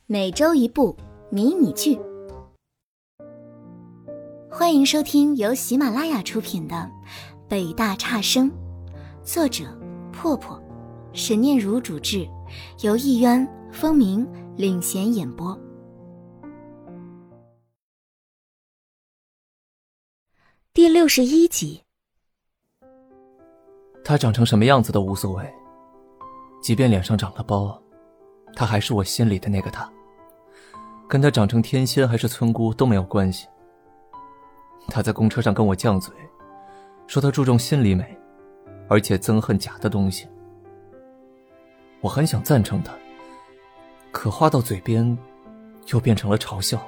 每周一部迷你剧。欢迎收听由喜马拉雅出品的《北大差生》，作者破破，沈念如主制，由艺渊、风鸣领衔演播。第61集。 他长成什么样子都无所谓，即便脸上长了包，他还是我心里的那个他。跟他长成天仙还是村姑都没有关系。他在公车上跟我犟嘴，说他注重心理美，而且憎恨假的东西。我很想赞成他，可话到嘴边又变成了嘲笑。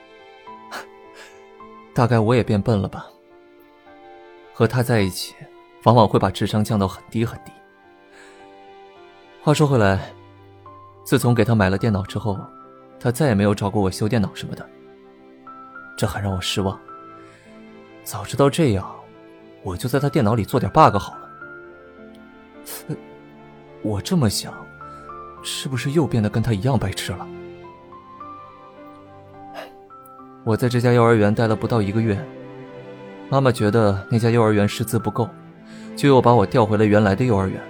大概我也变笨了吧。和他在一起往往会把智商降到很低很低。话说回来，自从给他买了电脑之后，他再也没有找过我修电脑什么的，这很让我失望。早知道这样，我就在他电脑里做点 bug 好了。我这么想，是不是又变得跟他一样白痴了？我在这家幼儿园待了不到1个月，妈妈觉得那家幼儿园师资不够，就又把我调回了原来的幼儿园。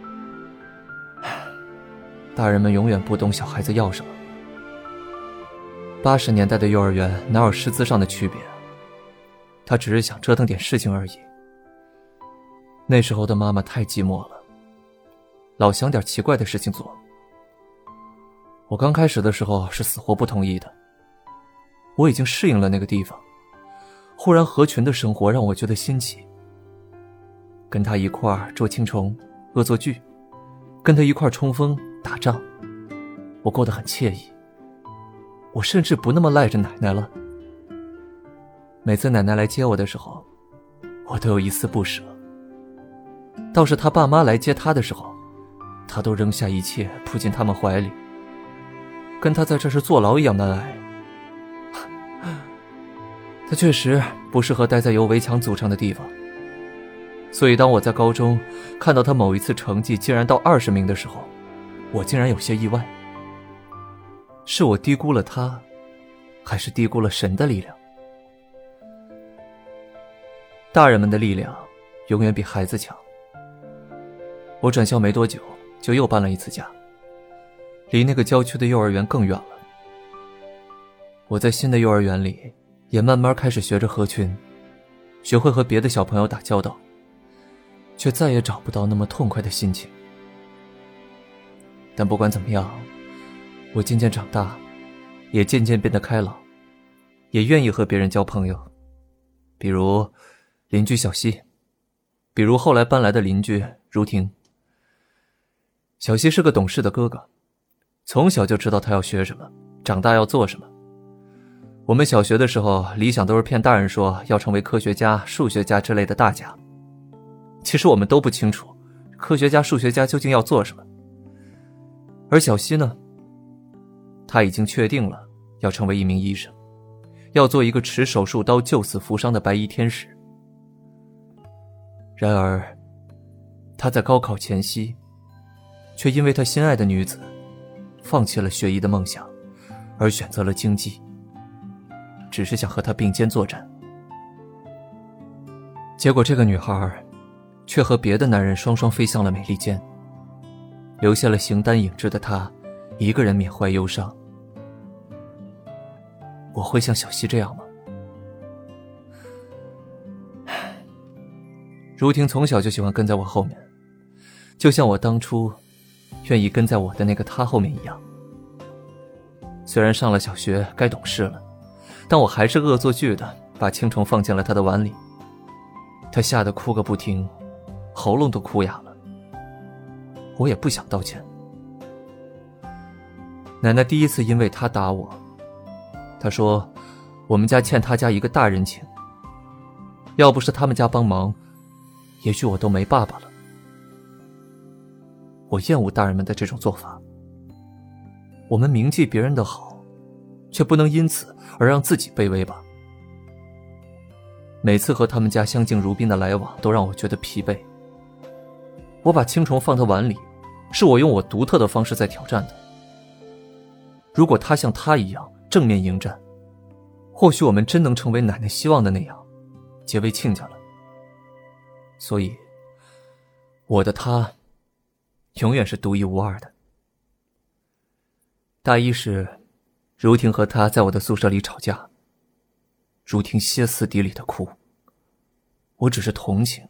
大人们永远不懂小孩子要什么。80年代的幼儿园哪有师资上的区别？他只是想折腾点事情而已。那时候的妈妈太寂寞了，老想点奇怪的事情做。我刚开始的时候是死活不同意的。我已经适应了那个地方，忽然合群的生活让我觉得新奇。跟他一块儿捉青虫、恶作剧，跟他一块儿冲锋、打仗，我过得很惬意。我甚至不那么赖着奶奶了。每次奶奶来接我的时候，我都有一丝不舍。倒是他爸妈来接他的时候，他都扔下一切扑进他们怀里，跟他在这是坐牢一样难挨。他确实不适合待在由围墙组成的地方，所以当我在高中看到他某一次成绩竟然到20名的时候，我竟然有些意外。是我低估了他，还是低估了神的力量？大人们的力量永远比孩子强。我转校没多久就又搬了一次家，离那个郊区的幼儿园更远了。我在新的幼儿园里也慢慢开始学着合群，学会和别的小朋友打交道，却再也找不到那么痛快的心情。但不管怎么样，我渐渐长大，也渐渐变得开朗，也愿意和别人交朋友，比如邻居小西，比如后来搬来的邻居如婷。小西是个懂事的哥哥，从小就知道他要学什么，长大要做什么。我们小学的时候，理想都是骗大人说要成为科学家、数学家之类的大家。其实我们都不清楚，科学家、数学家究竟要做什么。而小西呢，他已经确定了要成为一名医生，要做一个持手术刀救死扶伤的白衣天使。然而，他在高考前夕，却因为他心爱的女子，放弃了学医的梦想，而选择了经济，只是想和他并肩作战。结果这个女孩却和别的男人双双飞向了美利坚，留下了形单影只的他一个人缅怀忧伤。我会像小西这样吗？如婷从小就喜欢跟在我后面，就像我当初愿意跟在我的那个他后面一样。虽然上了小学该懂事了，但我还是恶作剧的把青虫放进了他的碗里。他吓得哭个不停，喉咙都哭哑了。我也不想道歉。奶奶第一次因为他打我，她说我们家欠他家一个大人情，要不是他们家帮忙，也许我都没爸爸了。我厌恶大人们的这种做法。我们铭记别人的好，却不能因此而让自己卑微吧。每次和他们家相敬如宾的来往都让我觉得疲惫。我把青虫放他碗里，是我用我独特的方式在挑战他。 如果他像他一样正面迎战，或许我们真能成为奶奶希望的那样，结为亲家了。所以，我的他，永远是独一无二的。大一时，如婷和他在我的宿舍里吵架，如婷歇斯底里的哭，我只是同情。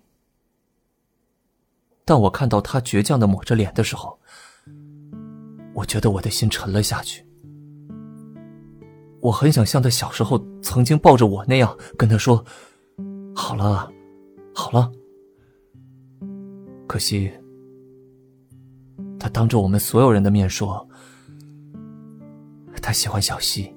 但我看到他倔强地抹着脸的时候，我觉得我的心沉了下去。我很想像他小时候曾经抱着我那样跟他说，好了，好了。可惜，他当着我们所有人的面说，他喜欢小希。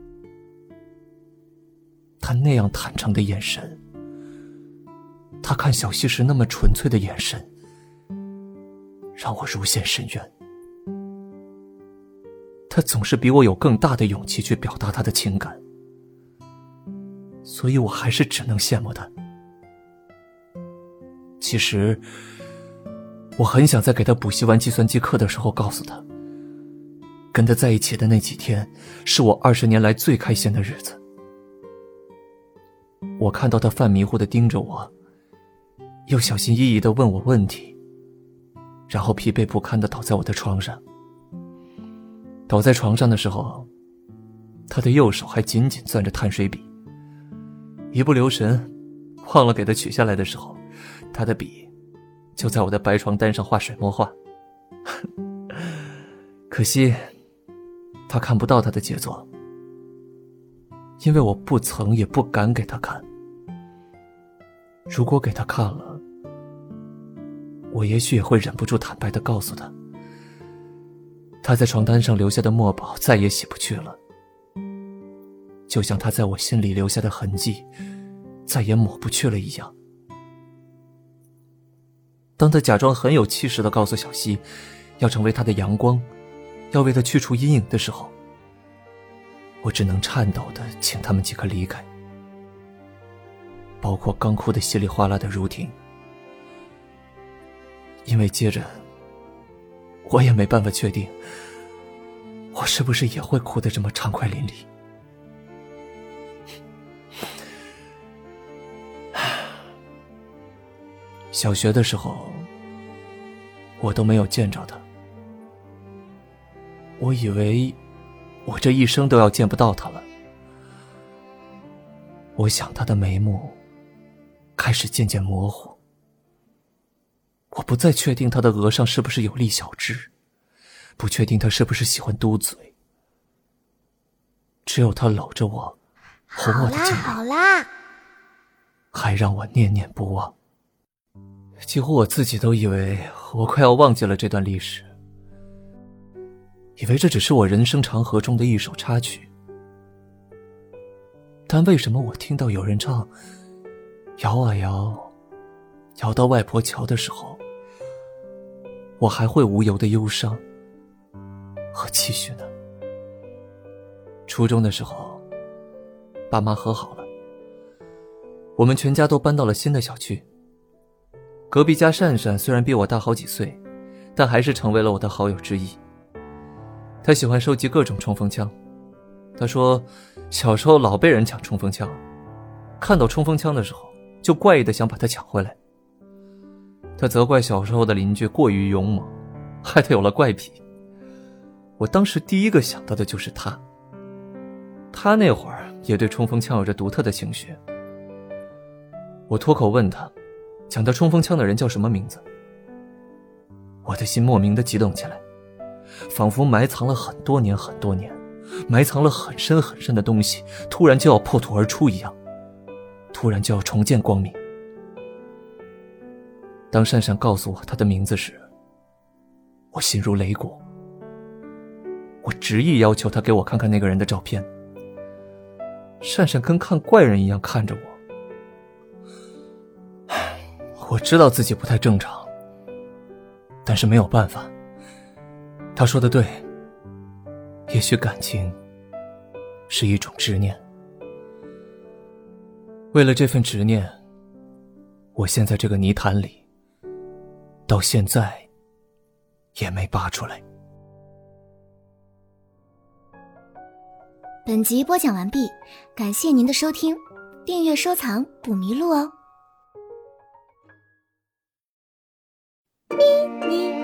他那样坦诚的眼神，他看小希时那么纯粹的眼神，让我如陷深渊。他总是比我有更大的勇气去表达他的情感，所以我还是只能羡慕他。其实，我很想在给他补习完计算机课的时候告诉他，跟他在一起的那几天是我20年来最开心的日子。我看到他犯迷糊地盯着我，又小心翼翼地问我问题，然后疲惫不堪地倒在我的床上。倒在床上的时候，他的右手还紧紧攥着碳水笔，一不留神忘了给他取下来的时候，他的笔就在我的白床单上画水墨画。可惜他看不到他的杰作，因为我不曾也不敢给他看。如果给他看了，我也许也会忍不住坦白地告诉他，他在床单上留下的墨宝再也洗不去了，就像他在我心里留下的痕迹再也抹不去了一样。当他假装很有气势地告诉小希要成为他的阳光，要为他去除阴影的时候，我只能颤抖地请他们几个离开，包括刚哭得稀里哗啦的如婷。因为接着我也没办法确定我是不是也会哭得这么畅快淋漓。小学的时候我都没有见着他，我以为我这一生都要见不到他了。我想他的眉目开始渐渐模糊，我不再确定他的额上是不是有粒小痣，不确定他是不是喜欢嘟嘴。只有他搂着我，哄我的精灵， 好啦， 还让我念念不忘。几乎我自己都以为我快要忘记了这段历史，以为这只是我人生长河中的一首插曲。但为什么我听到有人唱摇啊摇，摇到外婆桥的时候，我还会无由的忧伤和期许呢？初中的时候，爸妈和好了，我们全家都搬到了新的小区。隔壁家善善虽然比我大好几岁，但还是成为了我的好友之一。他喜欢收集各种冲锋枪，他说小时候老被人抢冲锋枪，看到冲锋枪的时候就怪异的想把它抢回来。他责怪小时候的邻居过于勇猛，害他有了怪癖。我当时第一个想到的就是他，他那会儿也对冲锋枪有着独特的情绪。我脱口问他，抢他冲锋枪的人叫什么名字？我的心莫名的激动起来，仿佛埋藏了很多年很多年，埋藏了很深很深的东西，突然就要破土而出一样，突然就要重见光明。当善善告诉我他的名字时，我心如擂鼓。我执意要求他给我看看那个人的照片。善善跟看怪人一样看着我。我知道自己不太正常，但是没有办法。他说的对，也许感情是一种执念。为了这份执念，我陷在这个泥潭里，到现在也没拔出来。 本集播讲完毕，感谢您的收听，订阅收藏不迷路哦。咪咪